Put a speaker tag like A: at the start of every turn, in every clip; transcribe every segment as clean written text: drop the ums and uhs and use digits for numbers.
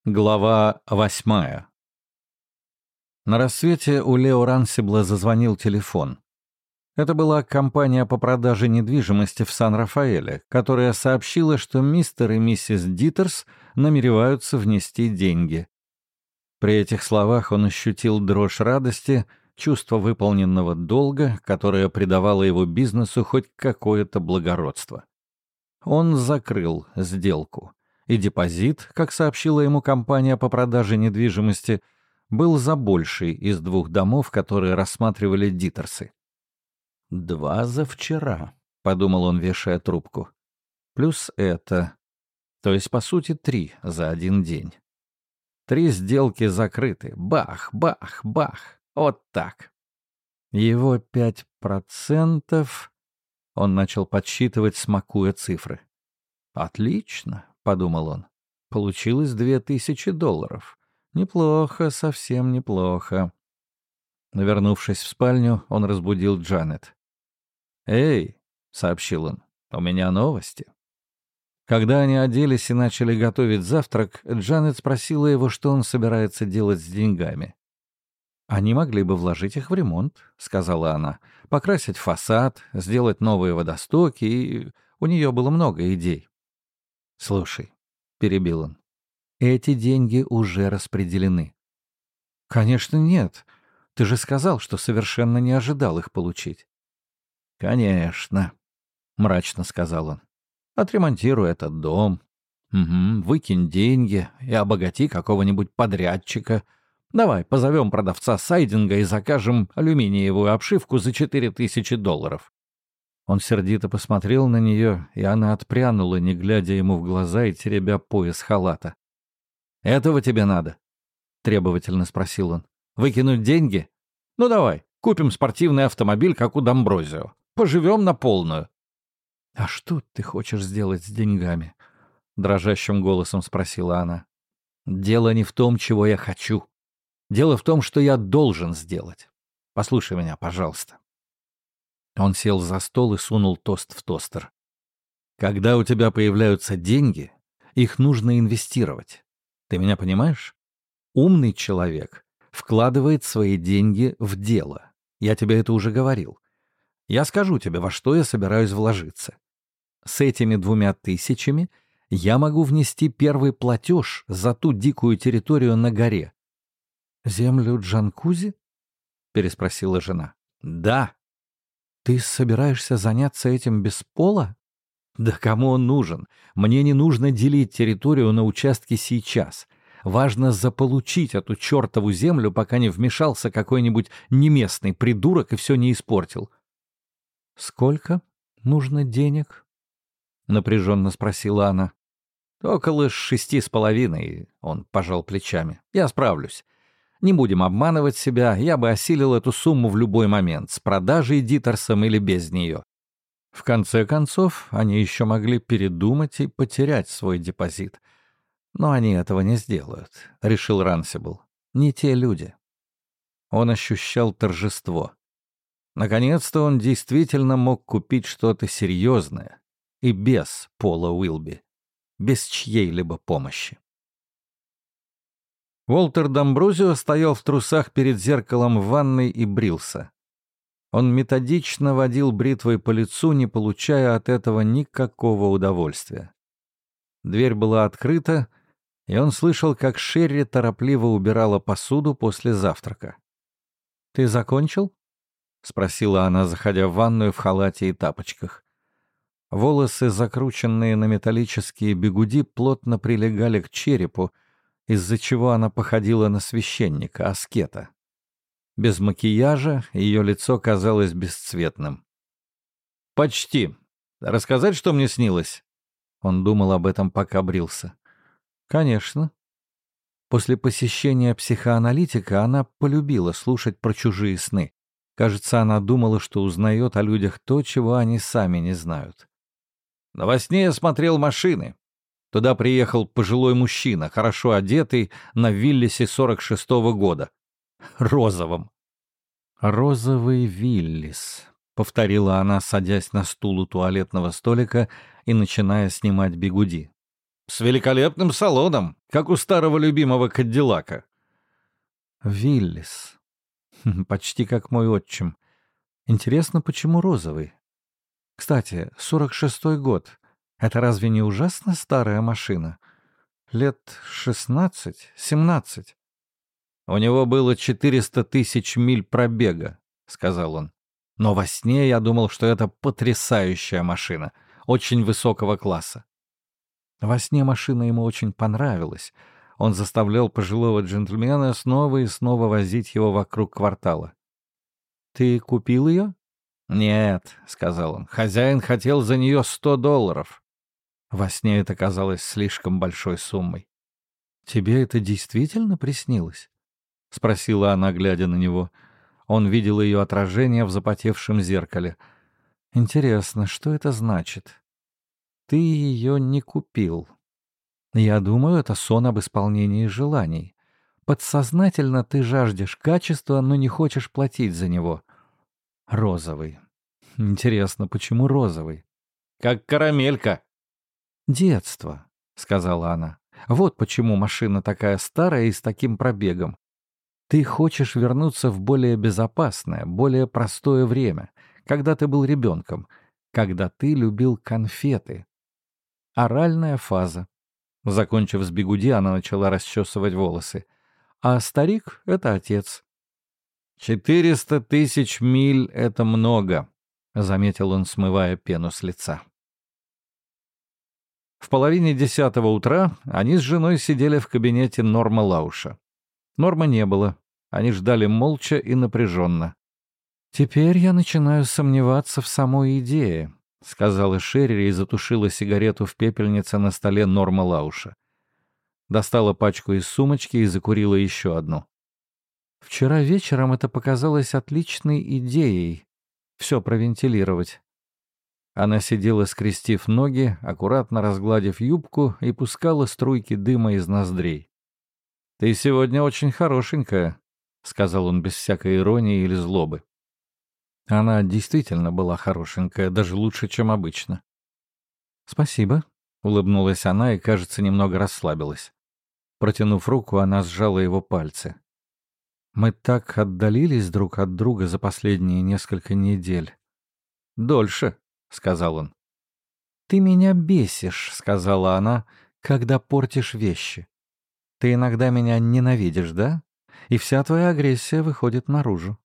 A: Глава 8. На рассвете у Лео Рансибла зазвонил телефон. Это была компания по продаже недвижимости в Сан-Рафаэле, которая сообщила, что мистер и миссис Дитерс намереваются внести деньги. При этих словах он ощутил дрожь радости, чувство выполненного долга, которое придавало его бизнесу хоть какое-то благородство. Он закрыл сделку. И депозит, как сообщила ему компания по продаже недвижимости, был за больший из 2 домов, которые рассматривали Дитерсы. «2 за вчера», — подумал он, вешая трубку. «Плюс это. То есть, по сути, 3 за один день. 3 сделки закрыты. Бах, бах, бах. Вот так. Его 5%...» Он начал подсчитывать, смакуя цифры. «Отлично», — подумал он. «Получилось $2000. Неплохо, совсем неплохо». Вернувшись в спальню, он разбудил Джанет. «Эй», — сообщил он, — «у меня новости». Когда они оделись и начали готовить завтрак, Джанет спросила его, что он собирается делать с деньгами. «Они могли бы вложить их в ремонт», — сказала она, — «покрасить фасад, сделать новые водостоки, и у нее было много идей». «Слушай», — перебил он, — «эти деньги уже распределены». «Конечно, нет. Ты же сказал, что совершенно не ожидал их получить». «Конечно», — мрачно сказал он. «Отремонтируй этот дом. Угу, выкинь деньги и обогати какого-нибудь подрядчика. Давай позовем продавца сайдинга и закажем алюминиевую обшивку за $4000». Он сердито посмотрел на нее, и она отпрянула, не глядя ему в глаза и теребя пояс халата. «Этого тебе надо?» — требовательно спросил он. «Выкинуть деньги? Ну давай, купим спортивный автомобиль, как у Домброзио. Поживем на полную». «А что ты хочешь сделать с деньгами?» — дрожащим голосом спросила она. «Дело не в том, чего я хочу. Дело в том, что я должен сделать. Послушай меня, пожалуйста». Он сел за стол и сунул тост в тостер. «Когда у тебя появляются деньги, их нужно инвестировать. Ты меня понимаешь? Умный человек вкладывает свои деньги в дело. Я тебе это уже говорил. Я скажу тебе, во что я собираюсь вложиться. С этими 2000 я могу внести первый платеж за ту дикую территорию на горе». «Землю Джанкузи?» — переспросила жена. «Да». «Ты собираешься заняться этим без пола?» «Да кому он нужен? Мне не нужно делить территорию на участки сейчас. Важно заполучить эту чертову землю, пока не вмешался какой-нибудь неместный придурок и все не испортил». «Сколько нужно денег?» — напряженно спросила она. «Около 6,5, — он пожал плечами. — Я справлюсь. Не будем обманывать себя, я бы осилил эту сумму в любой момент, с продажей Дитерсом или без нее». В конце концов, они еще могли передумать и потерять свой депозит. Но они этого не сделают, — решил Рансибл. Не те люди. Он ощущал торжество. Наконец-то он действительно мог купить что-то серьезное и без Пола Уилби, без чьей-либо помощи. Уолтер Домброзио стоял в трусах перед зеркалом в ванной и брился. Он методично водил бритвой по лицу, не получая от этого никакого удовольствия. Дверь была открыта, и он слышал, как Шерри торопливо убирала посуду после завтрака. «Ты закончил?» — спросила она, заходя в ванную в халате и тапочках. Волосы, закрученные на металлические бигуди, плотно прилегали к черепу, из-за чего она походила на священника, аскета. Без макияжа ее лицо казалось бесцветным. «Почти. Рассказать, что мне снилось?» Он думал об этом, пока брился. «Конечно». После посещения психоаналитика она полюбила слушать про чужие сны. Кажется, она думала, что узнает о людях то, чего они сами не знают. «Но во сне я смотрел машины. Туда приехал пожилой мужчина, хорошо одетый, на Виллисе 46-го года. Розовом». «Розовый Виллис», — повторила она, садясь на стул у туалетного столика и начиная снимать бигуди. «С великолепным салоном, как у старого любимого Кадиллака».
B: Виллис. Почти как мой отчим. Интересно, почему розовый? Кстати, 46-й год. Это разве не ужасно старая машина? Лет 16-17.
A: «У него было 400 тысяч миль пробега», — сказал он. «Но во сне я думал, что это потрясающая машина, очень высокого класса».
B: Во сне машина ему очень понравилась. Он заставлял пожилого джентльмена снова и снова возить его вокруг квартала. «Ты купил ее?»
A: «Нет», — сказал он, — «хозяин хотел за нее $100».
B: Во сне это казалось слишком большой суммой. «Тебе это действительно приснилось?» — спросила она, глядя на него. Он видел ее отражение в запотевшем зеркале. «Интересно, что это значит?» «Ты ее не купил». «Я думаю, это сон об исполнении желаний. Подсознательно ты жаждешь качества, но не хочешь платить за него. Розовый. Интересно, почему розовый?»
A: «Как карамелька».
B: «Детство», — сказала она. «Вот почему машина такая старая и с таким пробегом. Ты хочешь вернуться в более безопасное, более простое время, когда ты был ребенком, когда ты любил конфеты. Оральная фаза». Закончив с бигуди, она начала расчесывать волосы. «А старик — это отец».
A: 400 тысяч миль — это много», — заметил он, смывая пену с лица. В 9:30 утра они с женой сидели в кабинете Норма Лауша. Норма не было. Они ждали молча и напряженно.
B: «Теперь я начинаю сомневаться в самой идее», — сказала Шерри и затушила сигарету в пепельнице на столе Норма Лауша. Достала пачку из сумочки и закурила еще одну. «Вчера вечером это показалось отличной идеей — все провентилировать». Она сидела, скрестив ноги, аккуратно разгладив юбку и пускала струйки дыма из ноздрей.
A: «Ты сегодня очень хорошенькая», — сказал он без всякой иронии или злобы.
B: Она действительно была хорошенькая, даже лучше, чем обычно. «Спасибо», — улыбнулась она и, кажется, немного расслабилась. Протянув руку, она сжала его пальцы. «Мы так отдалились друг от друга за последние несколько недель».
A: «Дольше», — сказал он.
B: «Ты меня бесишь», — сказала она, — «когда портишь вещи. Ты иногда меня ненавидишь, да? И вся твоя агрессия выходит наружу».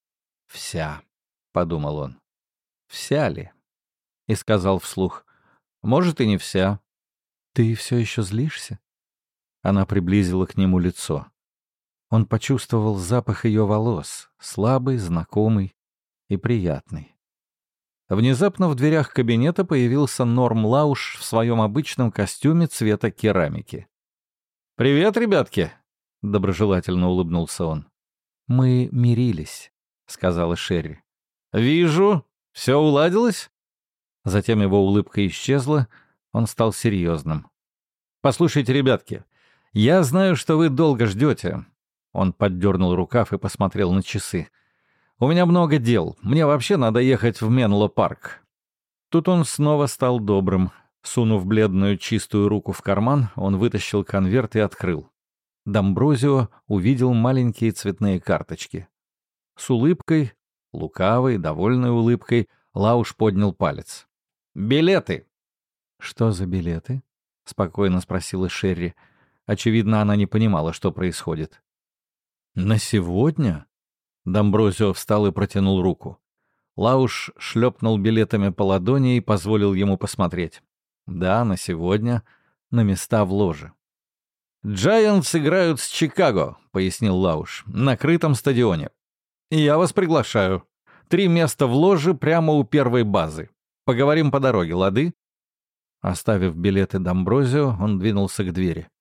A: «Вся», — подумал он.
B: «Вся ли?»
A: И сказал вслух. «Может, и не вся».
B: «Ты все еще злишься?» Она приблизила к нему лицо. Он почувствовал запах ее волос, слабый, знакомый и приятный.
A: Внезапно в дверях кабинета появился Норм Лауш в своем обычном костюме цвета керамики. «Привет, ребятки!» — доброжелательно улыбнулся он.
B: «Мы мирились», — сказала Шерри.
A: «Вижу. Все уладилось?»
B: Затем его улыбка исчезла, он стал серьезным.
A: «Послушайте, ребятки, я знаю, что вы долго ждете». Он поддернул рукав и посмотрел на часы. «У меня много дел. Мне вообще надо ехать в Менло-парк». Тут он снова стал добрым. Сунув бледную чистую руку в карман, он вытащил конверт и открыл. Домброзио увидел маленькие цветные карточки. С улыбкой, лукавой, довольной улыбкой, Лауш поднял палец. «Билеты!»
B: «Что за билеты?» — спокойно спросила Шерри. Очевидно, она не понимала, что происходит.
A: «На сегодня?» Домброзио встал и протянул руку. Лауш шлепнул билетами по ладони и позволил ему посмотреть. «Да, на сегодня. На места в ложе». «Джайантс играют с Чикаго», — пояснил Лауш, — «на крытом стадионе. Я вас приглашаю. 3 места в ложе прямо у первой базы. Поговорим по дороге, лады?»
B: Оставив билеты Домброзио, он двинулся к двери.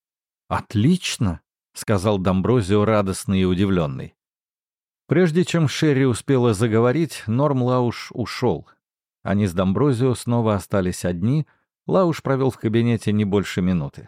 A: «Отлично!» — сказал Домброзио, радостный и удивленный. Прежде чем Шерри успела заговорить, Норм Лауш ушел. Они с Домброзио снова остались одни. Лауш провел в кабинете не больше минуты.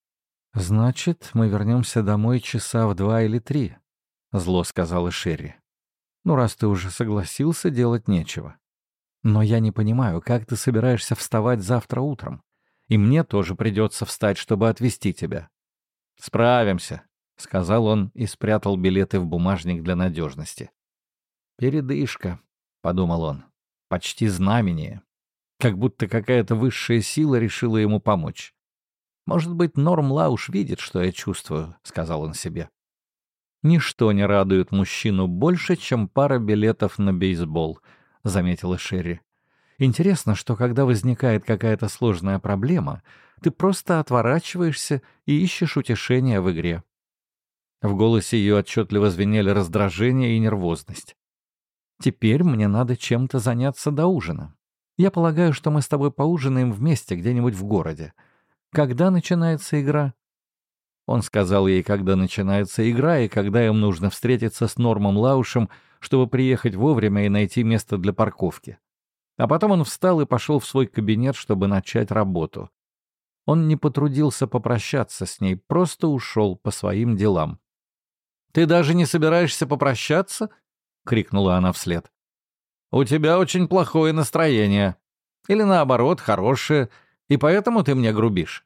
B: «Значит, мы вернемся домой часа в 2 или 3», — зло сказала Шерри. «Ну, раз ты уже согласился, делать нечего. Но я не понимаю, как ты собираешься вставать завтра утром. И мне тоже придется встать, чтобы отвезти тебя.
A: «Справимся», — сказал он и спрятал билеты в бумажник для надежности. «Передышка», — подумал он, — «почти знамение. Как будто какая-то высшая сила решила ему помочь. Может быть, Норм Лауш видит, что я чувствую», — сказал он себе. «Ничто не радует мужчину больше, чем пара билетов на бейсбол», — заметила Шерри. «Интересно, что когда возникает какая-то сложная проблема, ты просто отворачиваешься и ищешь утешения в игре». В голосе ее отчетливо звенели раздражение и нервозность. «Теперь мне надо чем-то заняться до ужина. Я полагаю, что мы с тобой поужинаем вместе где-нибудь в городе. Когда начинается игра?» Он сказал ей, когда начинается игра и когда им нужно встретиться с Нормом Лаушем, чтобы приехать вовремя и найти место для парковки. А потом он встал и пошел в свой кабинет, чтобы начать работу. Он не потрудился попрощаться с ней, просто ушел по своим делам. «Ты даже не собираешься попрощаться?» — крикнула она вслед. «У тебя очень плохое настроение. Или наоборот, хорошее, и поэтому ты мне грубишь».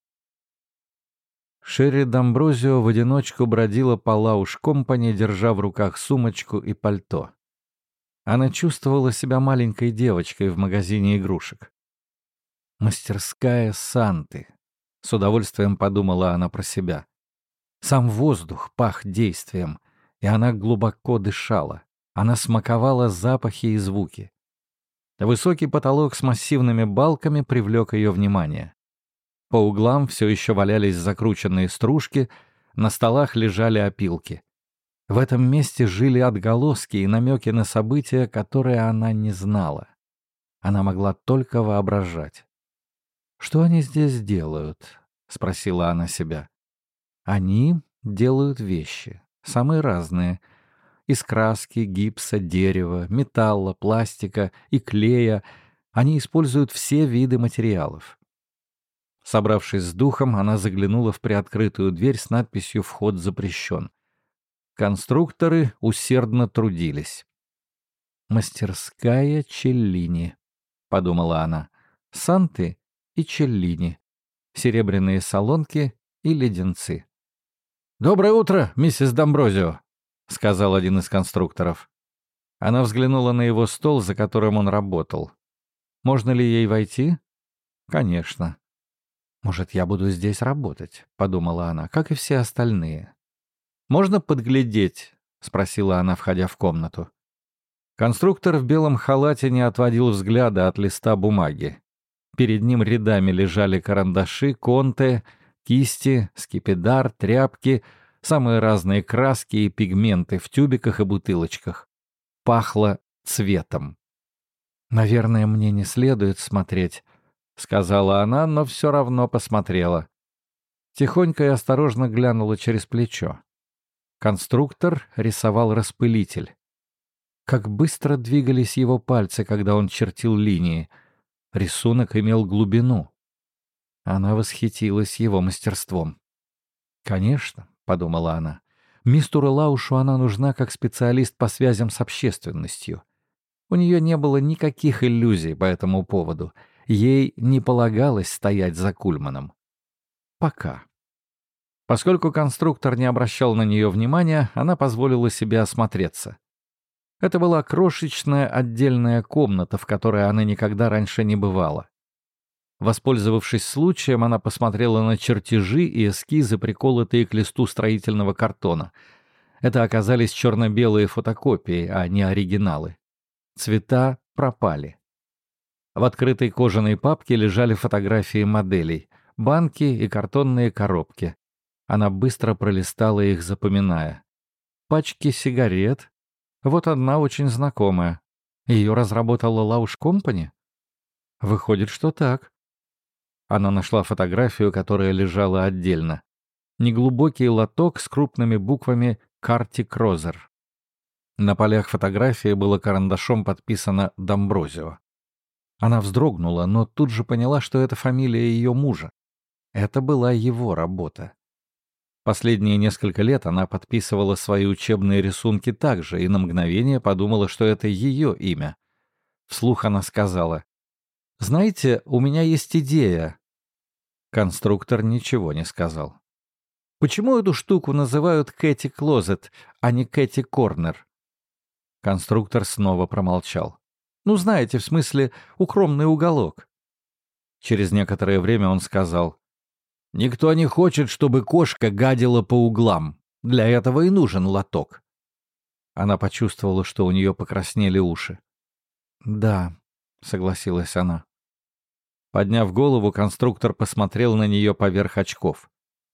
A: Шерри Дамброзио в одиночку бродила по Лауш-компани, держа в руках сумочку и пальто. Она чувствовала себя маленькой девочкой в магазине игрушек. «Мастерская Санты», — с удовольствием подумала она про себя. Сам воздух пах действием, и она глубоко дышала. Она смаковала запахи и звуки. Высокий потолок с массивными балками привлек ее внимание. По углам все еще валялись закрученные стружки, на столах лежали опилки. В этом месте жили отголоски и намеки на события, которые она не знала. Она могла только воображать. «Что они здесь делают?» — спросила она себя. «Они делают вещи, самые разные, из краски, гипса, дерева, металла, пластика и клея. Они используют все виды материалов». Собравшись с духом, она заглянула в приоткрытую дверь с надписью «Вход запрещен». Конструкторы усердно трудились. «Мастерская Челлини», — подумала она. «Санты и Челлини. Серебряные солонки и леденцы». «Доброе утро, миссис Дамброзио», — сказал один из конструкторов. Она взглянула на его стол, за которым он работал. «Можно ли ей войти?» «Конечно». «Может, я буду здесь работать», — подумала она, — «как и все остальные». «Можно подглядеть?» — спросила она, входя в комнату. Конструктор в белом халате не отводил взгляда от листа бумаги. Перед ним рядами лежали карандаши, конте, кисти, скипидар, тряпки, самые разные краски и пигменты в тюбиках и бутылочках. Пахло цветом. «Наверное, мне не следует смотреть», — сказала она, но все равно посмотрела. Тихонько и осторожно глянула через плечо. Конструктор рисовал распылитель. Как быстро двигались его пальцы, когда он чертил линии. Рисунок имел глубину. Она восхитилась его мастерством. «Конечно», — подумала она, — «мистеру Лаушу она нужна как специалист по связям с общественностью». У нее не было никаких иллюзий по этому поводу. Ей не полагалось стоять за Кульманом. Пока. Поскольку конструктор не обращал на нее внимания, она позволила себе осмотреться. Это была крошечная отдельная комната, в которой она никогда раньше не бывала. Воспользовавшись случаем, она посмотрела на чертежи и эскизы, приколотые к листу строительного картона. Это оказались черно-белые фотокопии, а не оригиналы. Цвета пропали. В открытой кожаной папке лежали фотографии моделей, банки и картонные коробки. Она быстро пролистала их, запоминая. Пачки сигарет. Вот одна очень знакомая. Ее разработала Лауш Компани? Выходит, что так. Она нашла фотографию, которая лежала отдельно. Неглубокий лоток с крупными буквами «Картик Розер». На полях фотографии было карандашом подписано «Дамброзио». Она вздрогнула, но тут же поняла, что это фамилия ее мужа. Это была его работа. Последние несколько лет она подписывала свои учебные рисунки так же и на мгновение подумала, что это ее имя. Вслух она сказала: «Знаете, у меня есть идея». Конструктор ничего не сказал. Почему эту штуку называют Кэти Клозет, а не Кэти Корнер?» Конструктор снова промолчал. «Ну, знаете, в смысле, укромный уголок». Через некоторое время он сказал: «Никто не хочет, чтобы кошка гадила по углам. Для этого и нужен лоток». Она почувствовала, что у нее покраснели уши. «Да», — согласилась она. Подняв голову, конструктор посмотрел на нее поверх очков.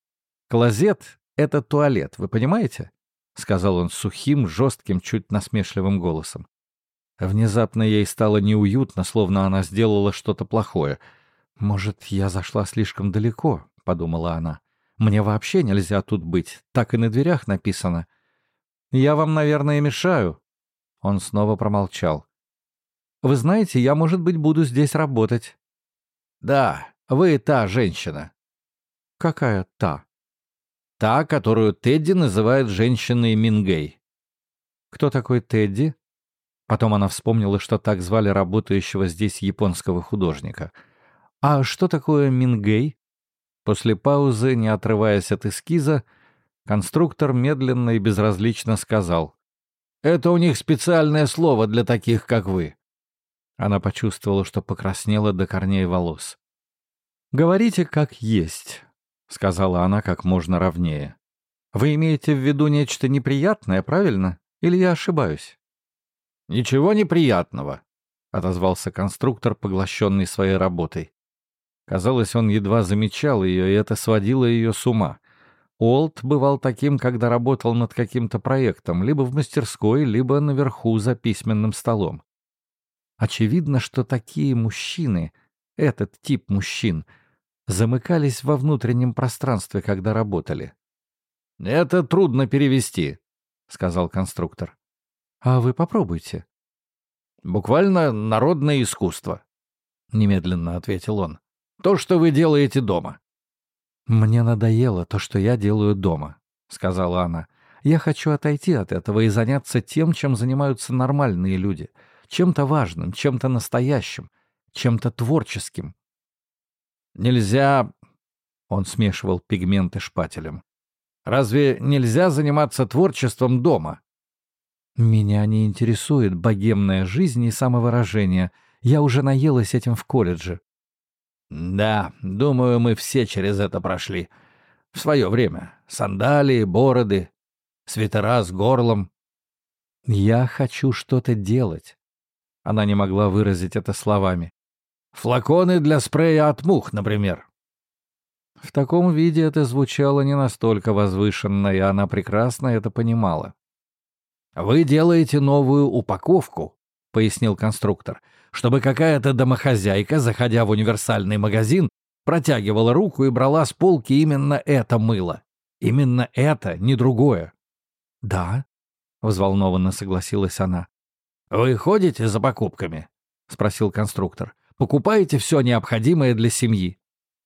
A: «Клозет — это туалет, вы понимаете?» — сказал он сухим, жестким, чуть насмешливым голосом. Внезапно ей стало неуютно, словно она сделала что-то плохое. «Может, я зашла слишком далеко?» — подумала она. «Мне вообще нельзя тут быть, так и на дверях написано». «Я вам, наверное, мешаю». Он снова промолчал. «Вы знаете, я, может быть, буду здесь работать». «Да, вы та женщина». «Какая та?» «Та, которую Тедди называет женщиной Мингей». «Кто такой Тедди?» Потом она вспомнила, что так звали работающего здесь японского художника. «А что такое Мингей?» После паузы, не отрываясь от эскиза, конструктор медленно и безразлично сказал: «Это у них специальное слово для таких, как вы». Она почувствовала, что покраснела до корней волос. «Говорите, как есть», — сказала она как можно ровнее. «Вы имеете в виду нечто неприятное, правильно? Или я ошибаюсь?» «Ничего неприятного», — отозвался конструктор, поглощенный своей работой. Казалось, он едва замечал ее, и это сводило ее с ума. Уолт бывал таким, когда работал над каким-то проектом, либо в мастерской, либо наверху за письменным столом. Очевидно, что такие мужчины, этот тип мужчин, замыкались во внутреннем пространстве, когда работали. «Это трудно перевести», — сказал конструктор. «А вы попробуйте». «Буквально народное искусство», — немедленно ответил он. «То, что вы делаете дома». «Мне надоело то, что я делаю дома», — сказала она. «Я хочу отойти от этого и заняться тем, чем занимаются нормальные люди. Чем-то важным, чем-то настоящим, чем-то творческим». «Нельзя...» — он смешивал пигменты шпателем. «Разве нельзя заниматься творчеством дома?» «Меня не интересует богемная жизнь и самовыражение. Я уже наелась этим в колледже». «Да, думаю, мы все через это прошли. В свое время. Сандалии, бороды, свитера с горлом». «Я хочу что-то делать». Она не могла выразить это словами. «Флаконы для спрея от мух, например». В таком виде это звучало не настолько возвышенно, и она прекрасно это понимала. «Вы делаете новую упаковку», — пояснил конструктор, «чтобы какая-то домохозяйка, заходя в универсальный магазин, протягивала руку и брала с полки именно это мыло. Именно это, не другое». «Да», — взволнованно согласилась она. «Вы ходите за покупками?» — спросил конструктор. «Покупаете все необходимое для семьи?»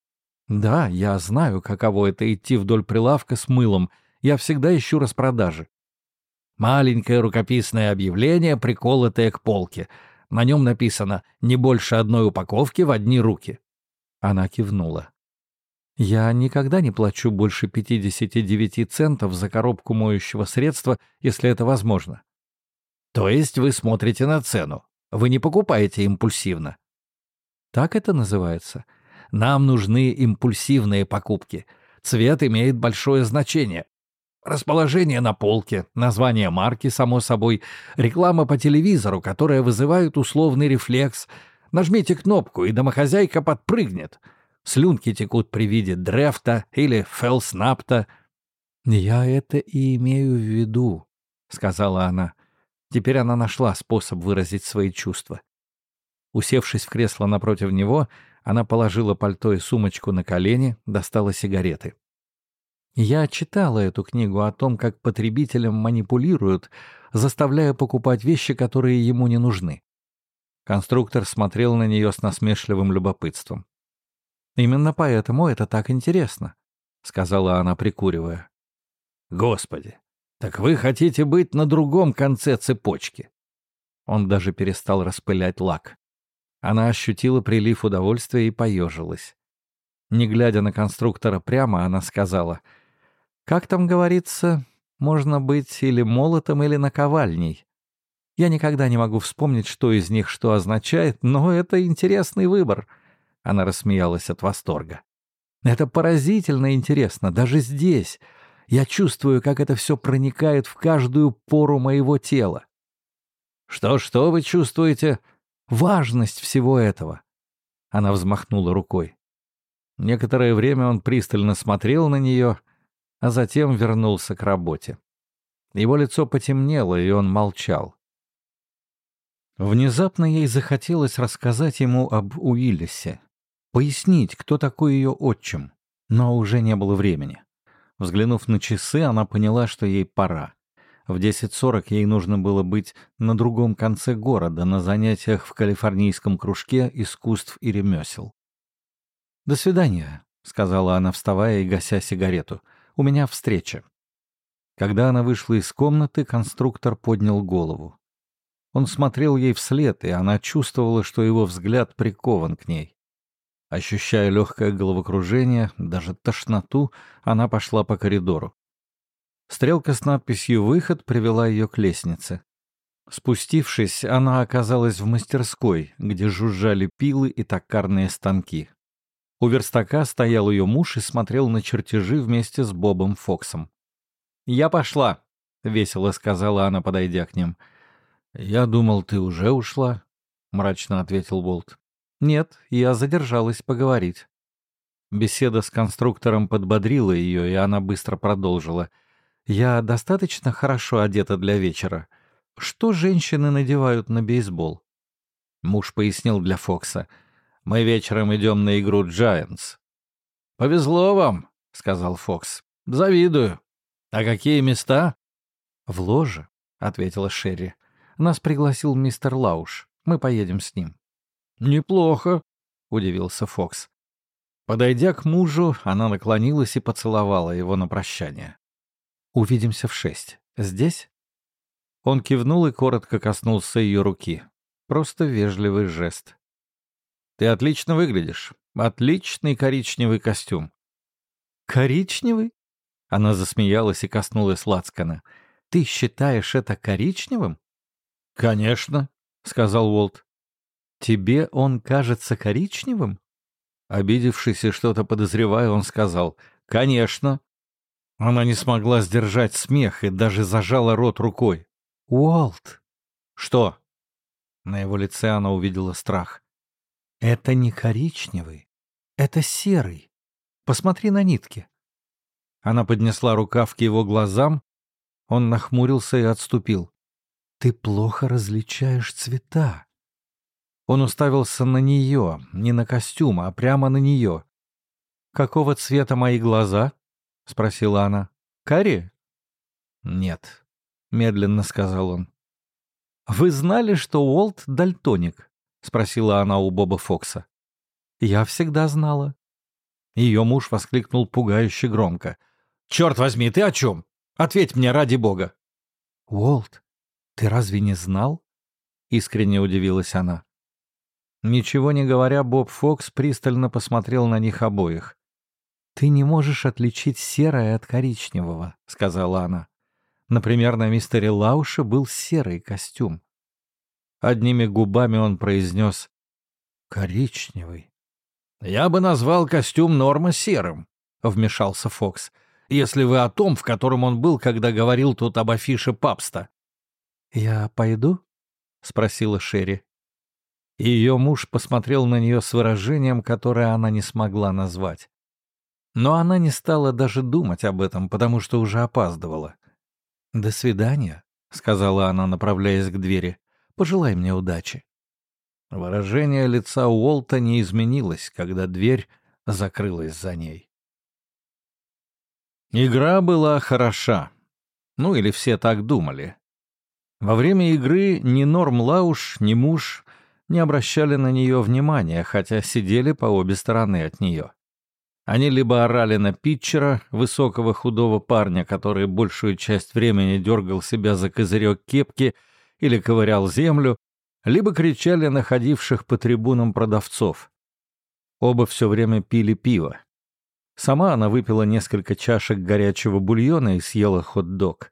A: «Да, я знаю, каково это идти вдоль прилавка с мылом. Я всегда ищу распродажи». Маленькое рукописное объявление, приколотое к полке. На нем написано «Не больше одной упаковки в одни руки». Она кивнула. «Я никогда не плачу больше 59 центов за коробку моющего средства, если это возможно». «То есть вы смотрите на цену? Вы не покупаете импульсивно?» «Так это называется. Нам нужны импульсивные покупки. Цвет имеет большое значение. Расположение на полке, название марки, само собой, реклама по телевизору, которая вызывает условный рефлекс. Нажмите кнопку, и домохозяйка подпрыгнет. Слюнки текут при виде дрефта или фелснапта. «Я это и имею в виду», — сказала она. Теперь она нашла способ выразить свои чувства. Усевшись в кресло напротив него, она положила пальто и сумочку на колени, достала сигареты. Я читала эту книгу о том, как потребителям манипулируют, заставляя покупать вещи, которые ему не нужны. Конструктор смотрел на нее с насмешливым любопытством. «Именно поэтому это так интересно», — сказала она, прикуривая. «Господи, так вы хотите быть на другом конце цепочки?» Он даже перестал распылять лак. Она ощутила прилив удовольствия и поежилась. Не глядя на конструктора прямо, она сказала:
B: Как там говорится, можно быть или молотом, или наковальней. Я никогда не могу вспомнить, что из них что означает, но это интересный выбор». Она рассмеялась от восторга. «Это поразительно интересно, даже здесь. Я чувствую, как это все проникает в каждую пору моего тела». «Что вы чувствуете?» «Важность всего этого». Она взмахнула рукой. Некоторое время он пристально смотрел на нее, а затем вернулся к работе. Его лицо потемнело, и он молчал. Внезапно ей захотелось рассказать ему об Уиллисе, пояснить, кто такой ее отчим, но уже не было времени. Взглянув на часы, она поняла, что ей пора. В 10:40 ей нужно было быть на другом конце города на занятиях в калифорнийском кружке искусств и ремесел. «До свидания», — сказала она, вставая и гася сигарету. «У меня встреча». Когда она вышла из комнаты, конструктор поднял голову. Он смотрел ей вслед, и она чувствовала, что его взгляд прикован к ней. Ощущая легкое головокружение, даже тошноту, она пошла по коридору. Стрелка с надписью «Выход» привела ее к лестнице. Спустившись, она оказалась в мастерской, где жужжали пилы и токарные станки. У верстака стоял ее муж и смотрел на чертежи вместе с Бобом Фоксом. «Я пошла», — весело сказала она, подойдя к ним. «Я думал, ты уже ушла», — мрачно ответил Уолт. «Нет, я задержалась поговорить». Беседа с конструктором подбодрила ее, и она быстро продолжила. «Я достаточно хорошо одета для вечера. Что женщины надевают на бейсбол?» Муж пояснил для Фокса. «Мы вечером идем на игру Giants». «Повезло вам», — сказал Фокс. «Завидую. А какие места?» «В ложе», — ответила Шерри. «Нас пригласил мистер Лауш. Мы поедем с ним». «Неплохо», — удивился Фокс. Подойдя к мужу, она наклонилась и поцеловала его на прощание. «Увидимся в 6. Здесь?» Он кивнул и коротко коснулся ее руки. Просто вежливый жест. «Ты отлично выглядишь. Отличный коричневый костюм». «Коричневый?» Она засмеялась и коснулась лацкана. «Ты считаешь это коричневым?» «Конечно», — сказал Уолт. «Тебе он кажется коричневым?» Обидевшись и что-то подозревая, он сказал «Конечно». Она не смогла сдержать смех и даже зажала рот рукой. «Уолт!» «Что?» На его лице она увидела страх. «Это не коричневый, это серый. Посмотри на нитки». Она поднесла рукав к его глазам. Он нахмурился и отступил. «Ты плохо различаешь цвета». Он уставился на нее, не на костюм, а прямо на нее. «Какого цвета мои глаза?» — спросила она. «Карие?» «Нет», — медленно сказал он. «Вы знали, что Уолт дальтоник?» — спросила она у Боба Фокса. «Я всегда знала». Ее муж воскликнул пугающе громко. «Черт возьми, ты о чем? Ответь мне ради бога!» «Уолт, ты разве не знал?» — искренне удивилась она. Ничего не говоря, Боб Фокс пристально посмотрел на них обоих. «Ты не можешь отличить серое от коричневого», — сказала она. «Например, на мистере Лауше был серый костюм». Одними губами он произнес «коричневый». «Я бы назвал костюм Норма серым», — вмешался Фокс, «если вы о том, в котором он был, когда говорил тут об афише Папста». «Я пойду?» — спросила Шерри. Ее муж посмотрел на нее с выражением, которое она не смогла назвать. Но она не стала даже думать об этом, потому что уже опаздывала. «До свидания», — сказала она, направляясь к двери. «Пожелай мне удачи». Выражение лица Уолта не изменилось, когда дверь закрылась за ней. Игра была хороша. Ну, или все так думали. Во время игры ни Норм Лауш, ни муж не обращали на нее внимания, хотя сидели по обе стороны от нее. Они либо орали на питчера, высокого худого парня, который большую часть времени дергал себя за козырек кепки или ковырял землю, либо кричали на ходивших по трибунам продавцов. Оба все время пили пиво.
A: Сама она выпила несколько чашек горячего бульона и съела хот-дог.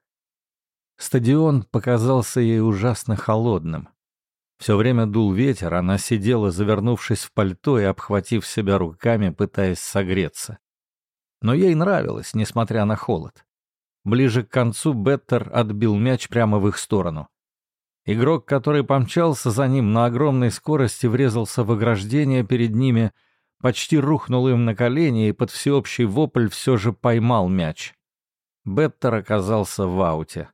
A: Стадион показался ей ужасно холодным. Все время дул ветер, она сидела, завернувшись в пальто и обхватив себя руками, пытаясь согреться. Но ей нравилось, несмотря на холод. Ближе к концу Беттер отбил мяч прямо в их сторону. Игрок, который помчался за ним на огромной скорости, врезался в ограждение перед ними, почти рухнул им на колени и под всеобщий вопль все же поймал мяч. Беттер оказался в ауте.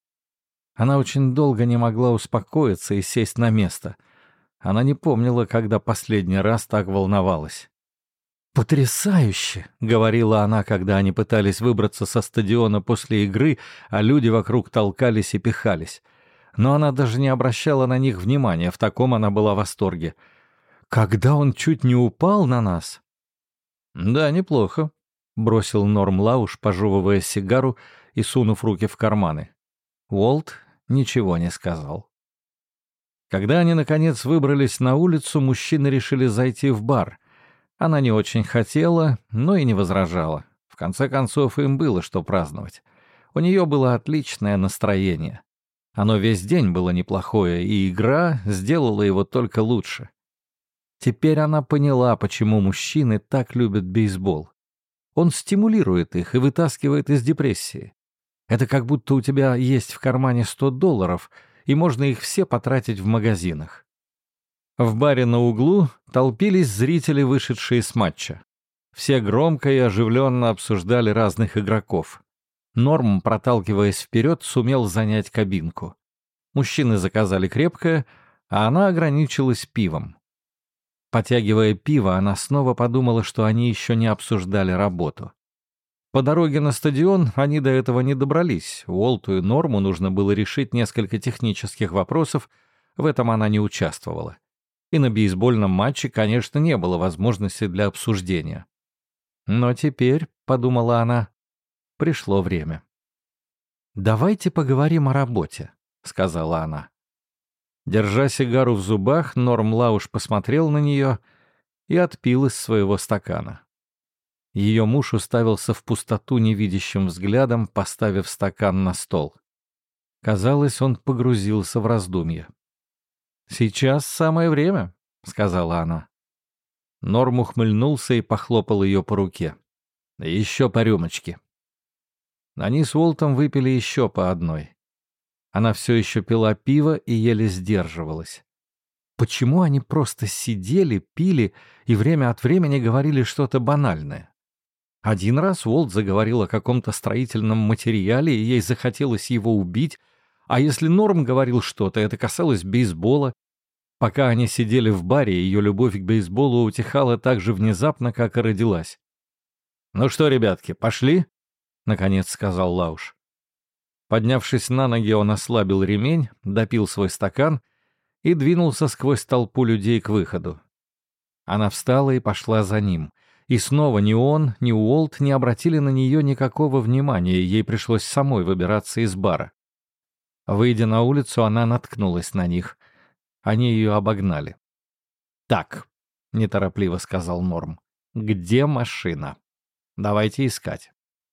A: Она очень долго не могла успокоиться и сесть на место. Она не помнила, когда последний раз так волновалась. «Потрясающе!» — говорила она, когда они пытались выбраться со стадиона после игры, а люди вокруг толкались и пихались. Но она даже не обращала на них внимания, в таком она была в восторге. «Когда он чуть не упал на нас!» «Да, неплохо», — бросил Норм Лауш, пожевывая сигару и сунув руки в карманы. Уолт ничего не сказал. Когда они, наконец, выбрались на улицу, мужчины решили зайти в бар. Она не очень хотела, но и не возражала. В конце концов, им было что праздновать. У нее было отличное настроение. Оно весь день было неплохое, и игра сделала его только лучше. Теперь она поняла, почему мужчины так любят бейсбол. Он стимулирует их и вытаскивает из депрессии. Это как будто у тебя есть в кармане $100, и можно их все потратить в магазинах. В баре на углу толпились зрители, вышедшие с матча. Все громко и оживленно обсуждали разных игроков. Норм, проталкиваясь вперед, сумел занять кабинку. Мужчины заказали крепкое, а она ограничилась пивом. Потягивая пиво, она снова подумала, что они еще не обсуждали работу. По дороге на стадион они до этого не добрались. Уолту и Норму нужно было решить несколько технических вопросов, в этом она не участвовала. И на бейсбольном матче, конечно, не было возможности для обсуждения. Но теперь, — подумала она, — пришло время. «Давайте поговорим о работе», — сказала она. Держа сигару в зубах, Норм Лауш посмотрел на нее и отпил из своего стакана. Ее муж уставился в пустоту невидящим взглядом, поставив стакан на стол. Казалось, он погрузился в раздумье. «Сейчас самое время», — сказала она. Норм ухмыльнулся и похлопал ее по руке. «Еще по рюмочке». Они с Уолтом выпили еще по одной. Она все еще пила пиво и еле сдерживалась. Почему они просто сидели, пили и время от времени говорили что-то банальное? Один раз Уолт заговорил о каком-то строительном материале, и ей захотелось его убить, а если Норм говорил что-то, это касалось бейсбола. Пока они сидели в баре, ее любовь к бейсболу утихала так же внезапно, как и родилась. «Ну что, ребятки, пошли?» — наконец сказал Лауш. Поднявшись на ноги, он ослабил ремень, допил свой стакан и двинулся сквозь толпу людей к выходу. Она встала и пошла за ним. И снова ни он, ни Уолт не обратили на нее никакого внимания, ей пришлось самой выбираться из бара. Выйдя на улицу, она наткнулась на них. Они ее обогнали. «Так», — неторопливо сказал Норм, — «где машина? Давайте искать».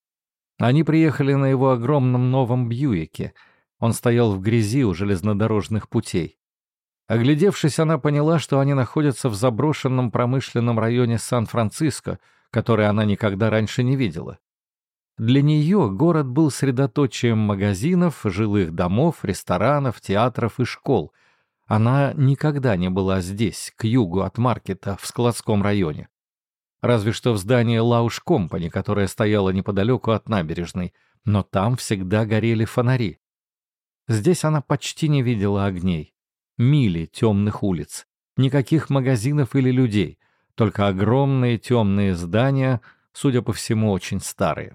A: Они приехали на его огромном новом Бьюике. Он стоял в грязи у железнодорожных путей. Оглядевшись, она поняла, что они находятся в заброшенном промышленном районе Сан-Франциско, который она никогда раньше не видела. Для нее город был средоточием магазинов, жилых домов, ресторанов, театров и школ. Она никогда не была здесь, к югу от маркета, в складском районе. Разве что в здании Лауш Компани, которое стояло неподалеку от набережной, но там всегда горели фонари. Здесь она почти не видела огней. Мили темных улиц, никаких магазинов или людей, только огромные темные здания, судя по всему, очень старые.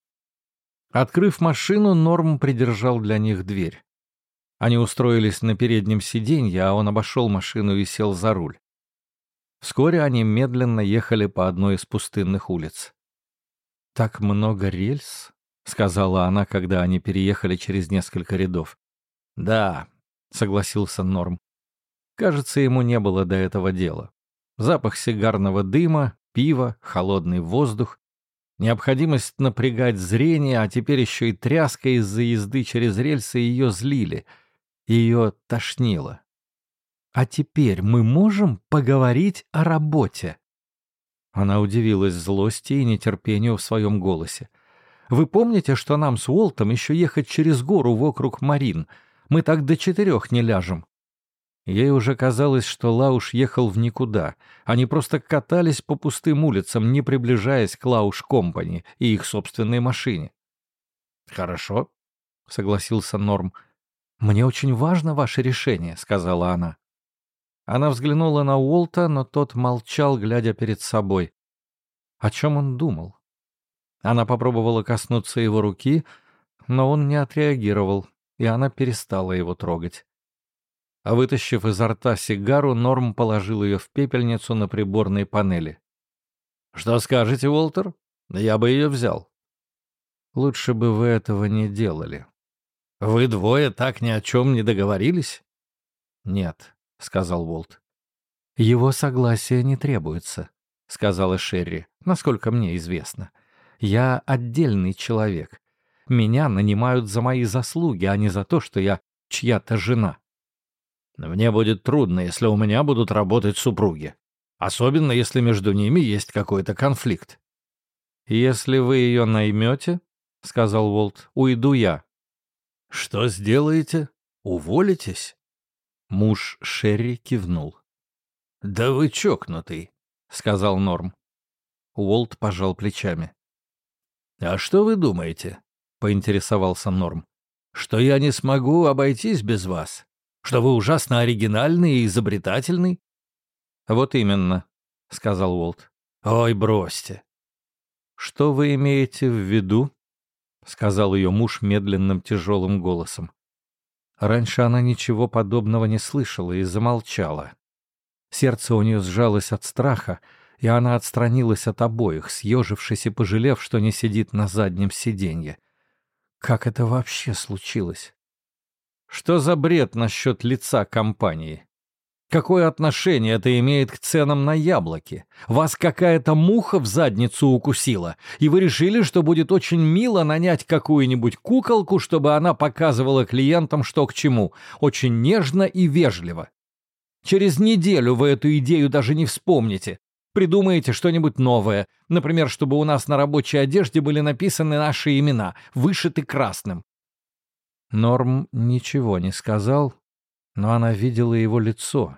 A: Открыв машину, Норм придержал для них дверь. Они устроились на переднем сиденье, а он обошел машину и сел за руль. Вскоре они медленно ехали по одной из пустынных улиц. «Так много рельс», — сказала она, когда они переехали через несколько рядов. «Да», — согласился Норм. Кажется, ему не было до этого дела. Запах сигарного дыма, пива, холодный воздух. Необходимость напрягать зрение, а теперь еще и тряска из-за езды через рельсы ее злили. Ее тошнило. «А теперь мы можем поговорить о работе?» Она удивилась злости и нетерпению в своем голосе. «Вы помните, что нам с Уолтом еще ехать через гору вокруг Марин? Мы так до 4 не ляжем». Ей уже казалось, что Лауш ехал в никуда. Они просто катались по пустым улицам, не приближаясь к Лауш Компани и их собственной машине. «Хорошо», — согласился Норм. «Мне очень важно ваше решение», — сказала она. Она взглянула на Уолта, но тот молчал, глядя перед собой. О чем он думал? Она попробовала коснуться его руки, но он не отреагировал, и она перестала его трогать. А вытащив изо рта сигару, Норм положил ее в пепельницу на приборной панели. «Что скажете, Уолтер? Я бы ее взял». «Лучше бы вы этого не делали». «Вы двое так ни о чем не договорились?» «Нет», — сказал Уолт. «Его согласия не требуется», — сказала Шерри, насколько мне известно. «Я отдельный человек. Меня нанимают за мои заслуги, а не за то, что я чья-то жена». «Мне будет трудно, если у меня будут работать супруги. Особенно, если между ними есть какой-то конфликт». «Если вы ее наймете, — сказал Уолт, — уйду я». «Что сделаете? Уволитесь?» Муж Шерри кивнул. «Да вы чокнутый», — сказал Норм. Уолт пожал плечами. «А что вы думаете?» — поинтересовался Норм. «Что я не смогу обойтись без вас? Что вы ужасно оригинальный и изобретательный?» «Вот именно», — сказал Уолт. «Ой, бросьте». «Что вы имеете в виду?» — сказал ее муж медленным тяжелым голосом. Раньше она ничего подобного не слышала и замолчала. Сердце у нее сжалось от страха, и она отстранилась от обоих, съежившись и пожалев, что не сидит на заднем сиденье. Как это вообще случилось? Что за бред насчет лица компании? Какое отношение это имеет к ценам на яблоки? Вас какая-то муха в задницу укусила, и вы решили, что будет очень мило нанять какую-нибудь куколку, чтобы она показывала клиентам, что к чему, очень нежно и вежливо. Через неделю вы эту идею даже не вспомните. Придумаете что-нибудь новое, например, чтобы у нас на рабочей одежде были написаны наши имена, вышиты красным. Норм ничего не сказал, но она видела его лицо.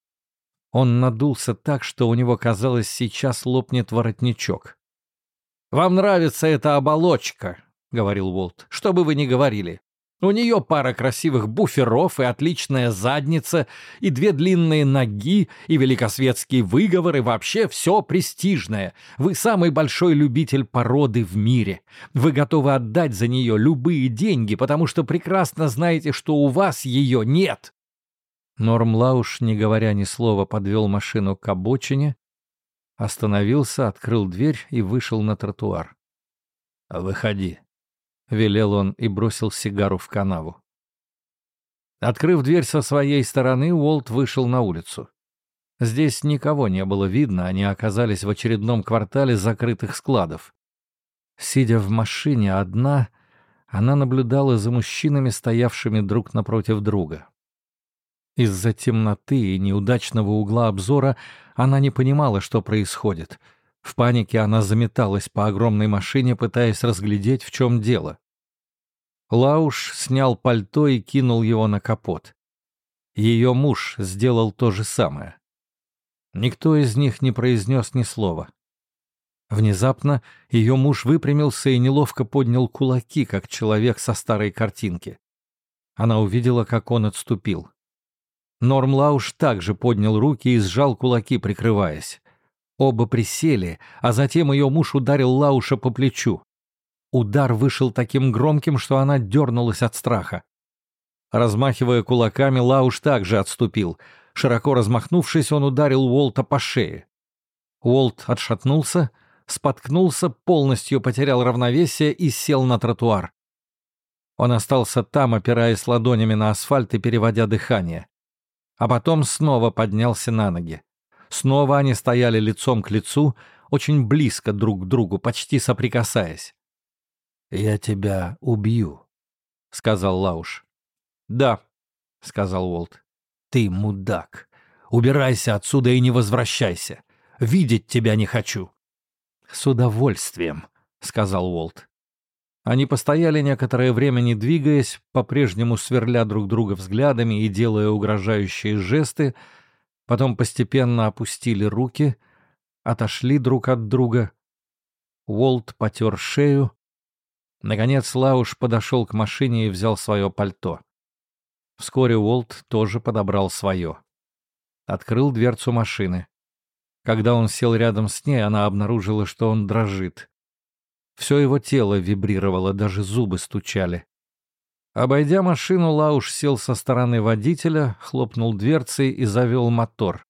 A: Он надулся так, что у него, казалось, сейчас лопнет воротничок. «Вам нравится эта оболочка», — говорил Уолт, — «что бы вы ни говорили. У нее пара красивых буферов и отличная задница, и 2 длинные ноги, и великосветский выговор, и вообще все престижное. Вы самый большой любитель породы в мире. Вы готовы отдать за нее любые деньги, потому что прекрасно знаете, что у вас ее нет». Норм Лауш, не говоря ни слова, подвел машину к обочине, остановился, открыл дверь и вышел на тротуар. «Выходи», — велел он и бросил сигару в канаву. Открыв дверь со своей стороны, Уолт вышел на улицу. Здесь никого не было видно, они оказались в очередном квартале закрытых складов. Сидя в машине одна, она наблюдала за мужчинами, стоявшими друг напротив друга. Из-за темноты и неудачного угла обзора она не понимала, что происходит. В панике она заметалась по огромной машине, пытаясь разглядеть, в чем дело. Лауш снял пальто и кинул его на капот. Ее муж сделал то же самое. Никто из них не произнес ни слова. Внезапно ее муж выпрямился и неловко поднял кулаки, как человек со старой картинки. Она увидела, как он отступил. Норм Лауш также поднял руки и сжал кулаки, прикрываясь. Оба присели, а затем ее муж ударил Лауша по плечу. Удар вышел таким громким, что она дернулась от страха. Размахивая кулаками, Лауш также отступил. Широко размахнувшись, он ударил Уолта по шее. Уолт отшатнулся, споткнулся, полностью потерял равновесие и сел на тротуар. Он остался там, опираясь ладонями на асфальт и переводя дыхание. А потом снова поднялся на ноги. Снова они стояли лицом к лицу, очень близко друг к другу, почти соприкасаясь. «Я тебя убью», — сказал Лауш. «Да», — сказал Уолт. «Ты мудак. Убирайся отсюда и не возвращайся. Видеть тебя не хочу». «С удовольствием», — сказал Уолт. Они постояли некоторое время, не двигаясь, по-прежнему сверля друг друга взглядами и делая угрожающие жесты, потом постепенно опустили руки, отошли друг от друга. Уолт потер шею. Наконец Лауш подошел к машине и взял свое пальто. Вскоре Уолт тоже подобрал свое. Открыл дверцу машины. Когда он сел рядом с ней, она обнаружила, что он дрожит. Все его тело вибрировало, даже зубы стучали. Обойдя машину, Лауш сел со стороны водителя, хлопнул дверцей и завел мотор.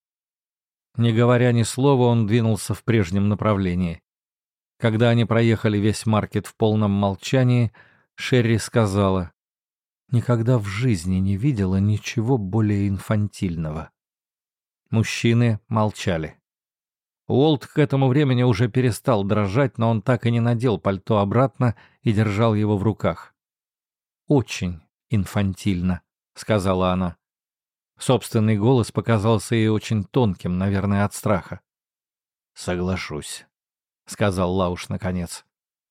A: Не говоря ни слова, он двинулся в прежнем направлении. Когда они проехали весь маркет в полном молчании, Шерри сказала: «Никогда в жизни не видела ничего более инфантильного». Мужчины молчали. Уолт к этому времени уже перестал дрожать, но он так и не надел пальто обратно и держал его в руках. «Очень инфантильно», — сказала она. Собственный голос показался ей очень тонким, наверное, от страха. «Соглашусь», — сказал Лауш наконец.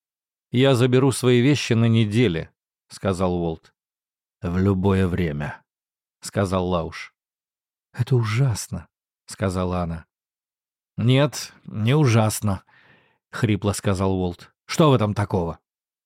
A: «Я заберу свои вещи на неделе», — сказал Уолт. «В любое время», — сказал Лауш. «Это ужасно», — сказала она. «Нет, не ужасно», — хрипло сказал Уолт. «Что в этом такого?»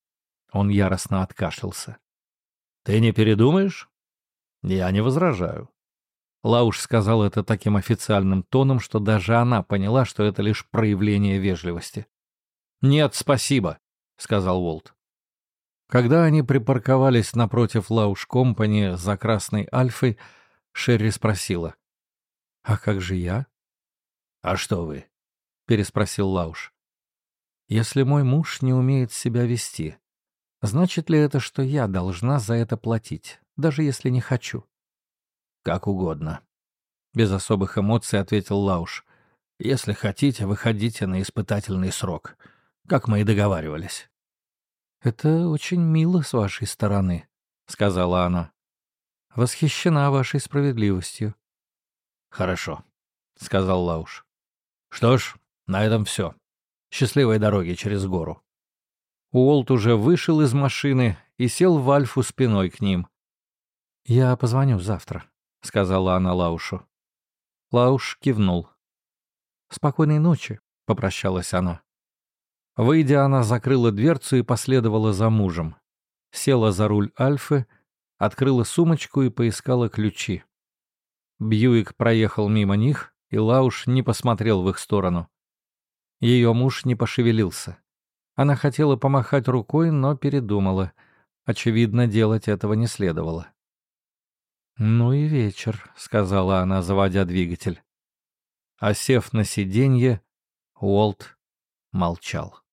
A: Он яростно откашлялся. «Ты не передумаешь?» «Я не возражаю». Лауш сказал это таким официальным тоном, что даже она поняла, что это лишь проявление вежливости. «Нет, спасибо», — сказал Уолт. Когда они припарковались напротив Лауш Компани за Красной Альфой, Шерри спросила: «А как же я?» «А что вы?» — переспросил Лауш. «Если мой муж не умеет себя вести, значит ли это, что я должна за это платить, даже если не хочу?» «Как угодно», — без особых эмоций ответил Лауш. «Если хотите, выходите на испытательный срок, как мы и договаривались». «Это очень мило с вашей стороны», — сказала она. «Восхищена вашей справедливостью». «Хорошо», — сказал Лауш. «Что ж, на этом все. Счастливой дороги через гору». Уолт уже вышел из машины и сел в Альфу спиной к ним. «Я позвоню завтра», — сказала она Лаушу. Лауш кивнул. «Спокойной ночи», — попрощалась она. Выйдя, она закрыла дверцу и последовала за мужем. Села за руль Альфы, открыла сумочку и поискала ключи. Бьюик проехал мимо них, и Лауш не посмотрел в их сторону. Ее муж не пошевелился. Она хотела помахать рукой, но передумала. Очевидно, делать этого не следовало. «Ну и вечер», — сказала она, заводя двигатель. А сев на сиденье, Уолт молчал.